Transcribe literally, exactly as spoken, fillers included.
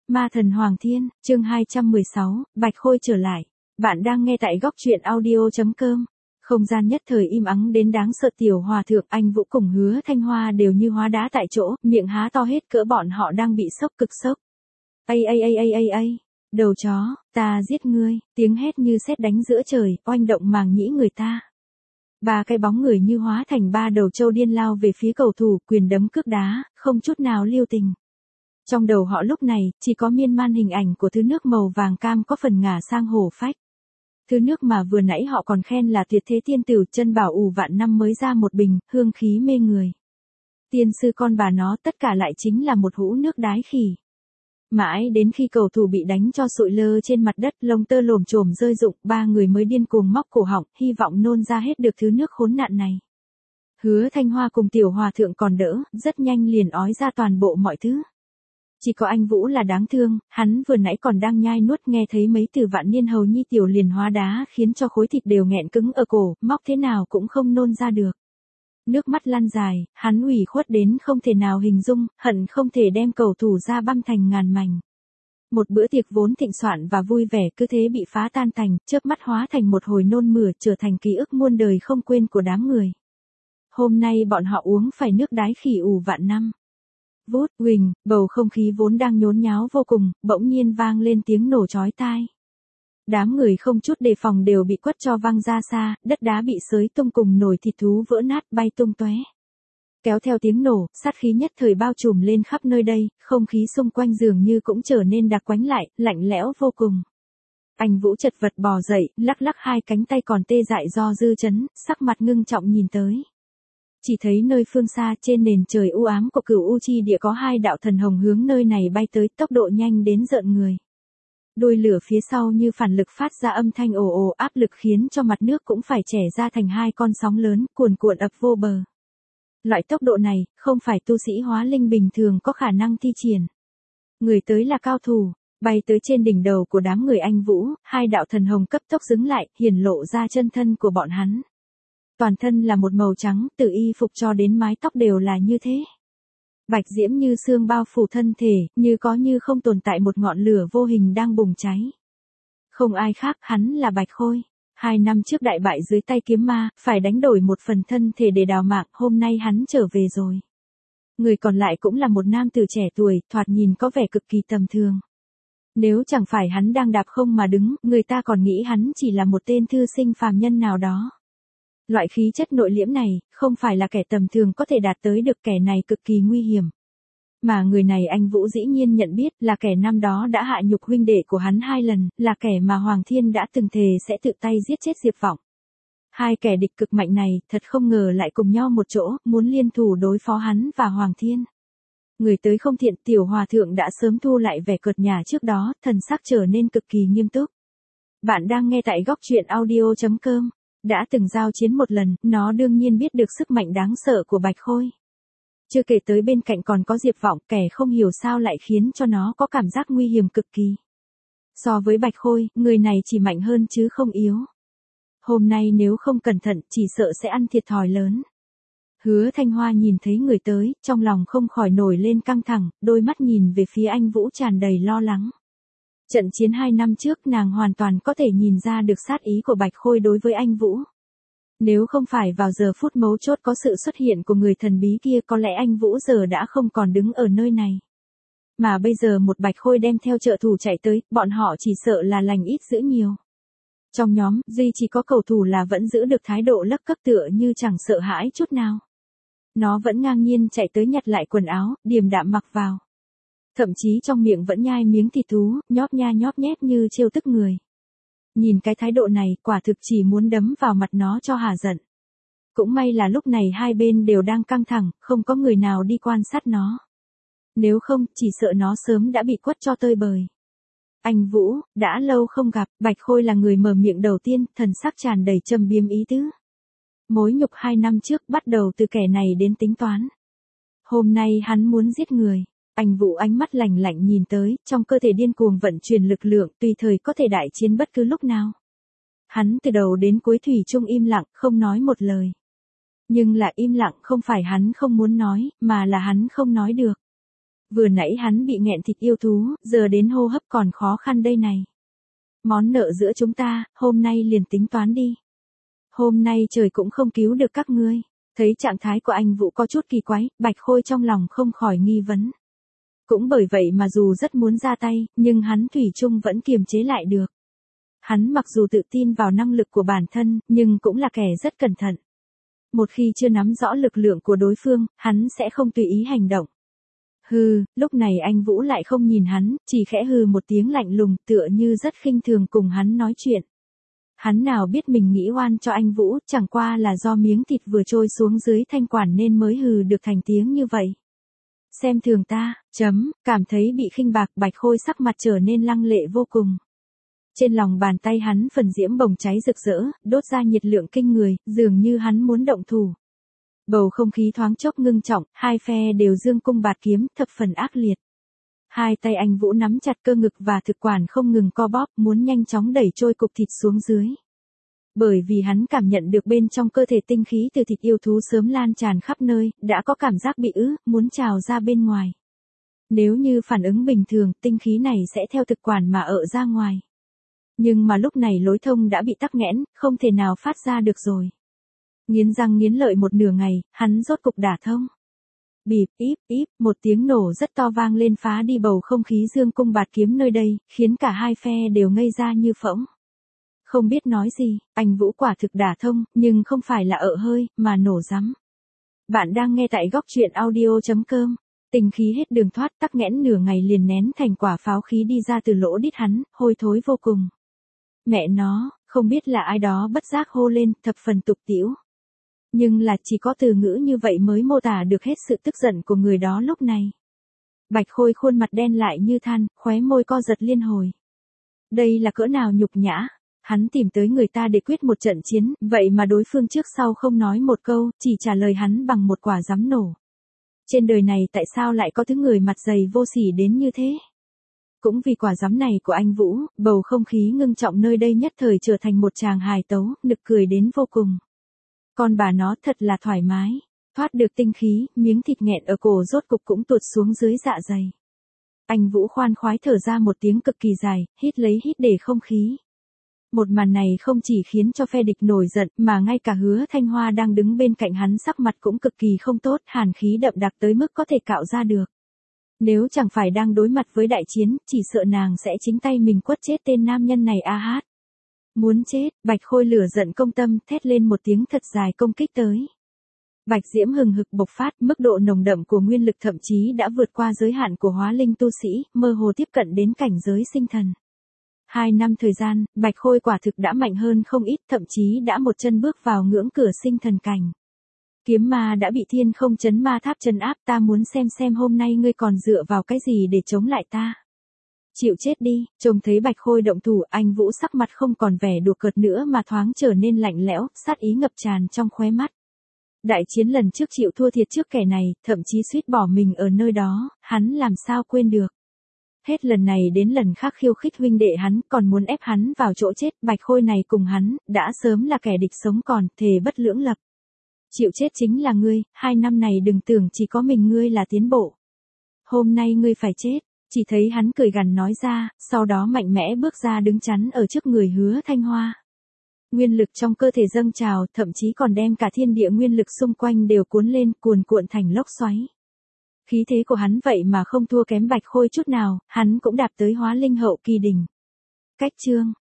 Ma thần Hoàng Thiên, chương hai trăm mười sáu, Bạch Khôi trở lại. Bạn đang nghe tại góc truyện audio chấm com. Không gian nhất thời im ắng đến đáng sợ. Tiểu Hòa Thượng, Anh Vũ cùng Hứa Thanh Hoa đều như hóa đá tại chỗ, miệng há to hết cỡ, bọn họ đang bị sốc, cực sốc. Ây ây ây ây ây ây, đầu chó, ta giết ngươi, tiếng hét như sét đánh giữa trời, oanh động màng nhĩ người ta. Ba cái bóng người như hóa thành ba đầu trâu điên lao về phía cầu thủ, quyền đấm cước đá, không chút nào lưu tình. Trong đầu họ lúc này, chỉ có miên man hình ảnh của thứ nước màu vàng cam có phần ngả sang hổ phách. Thứ nước mà vừa nãy họ còn khen là tuyệt thế tiên tử, chân bảo ù vạn năm mới ra một bình, hương khí mê người. Tiên sư con bà nó, tất cả lại chính là một hũ nước đái khỉ. Mãi đến khi cầu thủ bị đánh cho sụi lơ trên mặt đất, lông tơ lồm chồm rơi rụng, ba người mới điên cuồng móc cổ họng, hy vọng nôn ra hết được thứ nước khốn nạn này. Hứa Thanh Hoa cùng Tiểu Hòa Thượng còn đỡ, rất nhanh liền ói ra toàn bộ mọi thứ. Chỉ có anh Vũ là đáng thương, hắn vừa nãy còn đang nhai nuốt, nghe thấy mấy từ vạn niên hầu nhi tiểu liền hóa đá, khiến cho khối thịt đều nghẹn cứng ở cổ, móc thế nào cũng không nôn ra được. Nước mắt lăn dài, hắn ủy khuất đến không thể nào hình dung, hận không thể đem cầu thủ ra băm thành ngàn mảnh. Một bữa tiệc vốn thịnh soạn và vui vẻ cứ thế bị phá tan tành, chớp mắt hóa thành một hồi nôn mửa, trở thành ký ức muôn đời không quên của đám người. Hôm nay bọn họ uống phải nước đái khỉ ù vạn năm. Vút, huỳnh, bầu không khí vốn đang nhốn nháo vô cùng, bỗng nhiên vang lên tiếng nổ chói tai. Đám người không chút đề phòng đều bị quất cho văng ra xa, đất đá bị xới tung cùng nồi thịt thú vỡ nát bay tung tóe. Kéo theo tiếng nổ, sát khí nhất thời bao trùm lên khắp nơi đây, không khí xung quanh dường như cũng trở nên đặc quánh lại, lạnh lẽo vô cùng. Anh Vũ chật vật bò dậy, lắc lắc hai cánh tay còn tê dại do dư chấn, sắc mặt ngưng trọng nhìn tới. Chỉ thấy nơi phương xa trên nền trời u ám của Cửu U Chi Địa có hai đạo thần hồng hướng nơi này bay tới, tốc độ nhanh đến rợn người. Đuôi lửa phía sau như phản lực phát ra âm thanh ồ ồ, áp lực khiến cho mặt nước cũng phải chẻ ra thành hai con sóng lớn, cuồn cuộn ập vô bờ. Loại tốc độ này, không phải tu sĩ hóa linh bình thường có khả năng thi triển. Người tới là cao thủ, bay tới trên đỉnh đầu của đám người anh Vũ, hai đạo thần hồng cấp tốc dứng lại, hiển lộ ra chân thân của bọn hắn. Toàn thân là một màu trắng, từ y phục cho đến mái tóc đều là như thế. Bạch diễm như sương bao phủ thân thể, như có như không tồn tại một ngọn lửa vô hình đang bùng cháy. Không ai khác, hắn là Bạch Khôi. Hai năm trước đại bại dưới tay kiếm ma, phải đánh đổi một phần thân thể để đào mạng, hôm nay hắn trở về rồi. Người còn lại cũng là một nam tử trẻ tuổi, thoạt nhìn có vẻ cực kỳ tầm thường. Nếu chẳng phải hắn đang đạp không mà đứng, người ta còn nghĩ hắn chỉ là một tên thư sinh phàm nhân nào đó. Loại khí chất nội liễm này, không phải là kẻ tầm thường có thể đạt tới được, kẻ này cực kỳ nguy hiểm. Mà người này anh Vũ dĩ nhiên nhận biết là kẻ năm đó đã hạ nhục huynh đệ của hắn hai lần, là kẻ mà Hoàng Thiên đã từng thề sẽ tự tay giết chết Diệp Vọng. Hai kẻ địch cực mạnh này, thật không ngờ lại cùng nhau một chỗ, muốn liên thủ đối phó hắn và Hoàng Thiên. Người tới không thiện, Tiểu Hòa Thượng đã sớm thu lại vẻ cợt nhả trước đó, thần sắc trở nên cực kỳ nghiêm túc. Bạn đang nghe tại góc truyện audio chấm com. Đã từng giao chiến một lần, nó đương nhiên biết được sức mạnh đáng sợ của Bạch Khôi. Chưa kể tới bên cạnh còn có Diệp Vọng, kẻ không hiểu sao lại khiến cho nó có cảm giác nguy hiểm cực kỳ. So với Bạch Khôi, người này chỉ mạnh hơn chứ không yếu. Hôm nay nếu không cẩn thận, chỉ sợ sẽ ăn thiệt thòi lớn. Hứa Thanh Hoa nhìn thấy người tới, trong lòng không khỏi nổi lên căng thẳng, đôi mắt nhìn về phía anh Vũ tràn đầy lo lắng. Trận chiến hai năm trước nàng hoàn toàn có thể nhìn ra được sát ý của Bạch Khôi đối với anh Vũ. Nếu không phải vào giờ phút mấu chốt có sự xuất hiện của người thần bí kia, có lẽ anh Vũ giờ đã không còn đứng ở nơi này. Mà bây giờ một Bạch Khôi đem theo trợ thủ chạy tới, bọn họ chỉ sợ là lành ít dữ nhiều. Trong nhóm, duy chỉ có cầu thủ là vẫn giữ được thái độ lấc cấc tựa như chẳng sợ hãi chút nào. Nó vẫn ngang nhiên chạy tới nhặt lại quần áo, điềm đạm mặc vào. Thậm chí trong miệng vẫn nhai miếng thịt thú, nhóp nha nhóp nhét như trêu tức người. Nhìn cái thái độ này, quả thực chỉ muốn đấm vào mặt nó cho hả giận. Cũng may là lúc này hai bên đều đang căng thẳng, không có người nào đi quan sát nó. Nếu không, chỉ sợ nó sớm đã bị quất cho tơi bời. Anh Vũ, đã lâu không gặp, Bạch Khôi là người mở miệng đầu tiên, thần sắc tràn đầy châm biếm ý tứ. Mối nhục hai năm trước bắt đầu từ kẻ này đến tính toán. Hôm nay hắn muốn giết người. Anh Vũ ánh mắt lạnh lạnh nhìn tới, trong cơ thể điên cuồng vận chuyển lực lượng, tùy thời có thể đại chiến bất cứ lúc nào. Hắn từ đầu đến cuối thủy chung im lặng, không nói một lời. Nhưng là im lặng không phải hắn không muốn nói, mà là hắn không nói được. Vừa nãy hắn bị nghẹn thịt yêu thú, giờ đến hô hấp còn khó khăn đây này. Món nợ giữa chúng ta, hôm nay liền tính toán đi. Hôm nay trời cũng không cứu được các ngươi. Thấy trạng thái của anh Vũ có chút kỳ quái, Bạch Khôi trong lòng không khỏi nghi vấn. Cũng bởi vậy mà dù rất muốn ra tay, nhưng hắn thủy chung vẫn kiềm chế lại được. Hắn mặc dù tự tin vào năng lực của bản thân, nhưng cũng là kẻ rất cẩn thận. Một khi chưa nắm rõ lực lượng của đối phương, hắn sẽ không tùy ý hành động. Hừ, lúc này anh Vũ lại không nhìn hắn, chỉ khẽ hừ một tiếng lạnh lùng tựa như rất khinh thường cùng hắn nói chuyện. Hắn nào biết mình nghĩ oan cho anh Vũ, chẳng qua là do miếng thịt vừa trôi xuống dưới thanh quản nên mới hừ được thành tiếng như vậy. Xem thường ta, chấm, cảm thấy bị khinh bạc, Bạch Khôi sắc mặt trở nên lăng lệ vô cùng. Trên lòng bàn tay hắn phần diễm bồng cháy rực rỡ, đốt ra nhiệt lượng kinh người, dường như hắn muốn động thủ. Bầu không khí thoáng chốc ngưng trọng, hai phe đều dương cung bạt kiếm, thập phần ác liệt. Hai tay anh Vũ nắm chặt cơ ngực và thực quản không ngừng co bóp, muốn nhanh chóng đẩy trôi cục thịt xuống dưới. Bởi vì hắn cảm nhận được bên trong cơ thể tinh khí từ thịt yêu thú sớm lan tràn khắp nơi, đã có cảm giác bị ứ, muốn trào ra bên ngoài. Nếu như phản ứng bình thường, tinh khí này sẽ theo thực quản mà ợ ra ngoài. Nhưng mà lúc này lối thông đã bị tắc nghẽn, không thể nào phát ra được rồi. Nghiến răng nghiến lợi một nửa ngày, hắn rốt cục đả thông. Bịp, íp, íp, một tiếng nổ rất to vang lên phá đi bầu không khí dương cung bạt kiếm nơi đây, khiến cả hai phe đều ngây ra như phỗng. Không biết nói gì, anh Vũ quả thực đả thông, nhưng không phải là ợ hơi, mà nổ rắm. Bạn đang nghe tại góc truyện audio chấm com. Tinh khí hết đường thoát, tắc nghẽn nửa ngày liền nén thành quả pháo khí đi ra từ lỗ đít hắn, hôi thối vô cùng. Mẹ nó, không biết là ai đó bất giác hô lên, thập phần tục tĩu. Nhưng là chỉ có từ ngữ như vậy mới mô tả được hết sự tức giận của người đó lúc này. Bạch Khôi khuôn mặt đen lại như than, khóe môi co giật liên hồi. Đây là cỡ nào nhục nhã, hắn tìm tới người ta để quyết một trận chiến, vậy mà đối phương trước sau không nói một câu, chỉ trả lời hắn bằng một quả giám nổ. Trên đời này tại sao lại có thứ người mặt dày vô sỉ đến như thế? Cũng vì quả giám này của anh Vũ, bầu không khí ngưng trọng nơi đây nhất thời trở thành một tràng hài tấu, nực cười đến vô cùng. Con bà nó thật là thoải mái, thoát được tinh khí, miếng thịt nghẹn ở cổ rốt cục cũng tuột xuống dưới dạ dày. Anh Vũ khoan khoái thở ra một tiếng cực kỳ dài, hít lấy hít để không khí. Một màn này không chỉ khiến cho phe địch nổi giận, mà ngay cả Hứa Thanh Hoa đang đứng bên cạnh hắn sắc mặt cũng cực kỳ không tốt, hàn khí đậm đặc tới mức có thể cạo ra được. Nếu chẳng phải đang đối mặt với đại chiến, chỉ sợ nàng sẽ chính tay mình quất chết tên nam nhân này a hát. Muốn chết, Bạch Khôi lửa giận công tâm, thét lên một tiếng thật dài công kích tới. Bạch diễm hừng hực bộc phát, mức độ nồng đậm của nguyên lực thậm chí đã vượt qua giới hạn của hóa linh tu sĩ, mơ hồ tiếp cận đến cảnh giới sinh thần. Hai năm thời gian, Bạch Khôi quả thực đã mạnh hơn không ít, thậm chí đã một chân bước vào ngưỡng cửa sinh thần cảnh. Kiếm ma đã bị thiên không chấn ma tháp trấn áp, ta muốn xem xem hôm nay ngươi còn dựa vào cái gì để chống lại ta. Chịu chết đi, trông thấy Bạch Khôi động thủ, anh Vũ sắc mặt không còn vẻ đùa cợt nữa mà thoáng trở nên lạnh lẽo, sát ý ngập tràn trong khóe mắt. Đại chiến lần trước chịu thua thiệt trước kẻ này, thậm chí suýt bỏ mình ở nơi đó, hắn làm sao quên được. Hết lần này đến lần khác khiêu khích huynh đệ hắn, còn muốn ép hắn vào chỗ chết, Bạch Khôi này cùng hắn, đã sớm là kẻ địch sống còn, thề bất lưỡng lập. Chịu chết chính là ngươi, hai năm này đừng tưởng chỉ có mình ngươi là tiến bộ. Hôm nay ngươi phải chết, chỉ thấy hắn cười gằn nói ra, sau đó mạnh mẽ bước ra đứng chắn ở trước người Hứa Thanh Hoa. Nguyên lực trong cơ thể dâng trào, thậm chí còn đem cả thiên địa nguyên lực xung quanh đều cuốn lên, cuồn cuộn thành lốc xoáy. Khí thế của hắn vậy mà không thua kém Bạch Khôi chút nào, hắn cũng đạp tới hóa linh hậu kỳ đỉnh. Cách chương,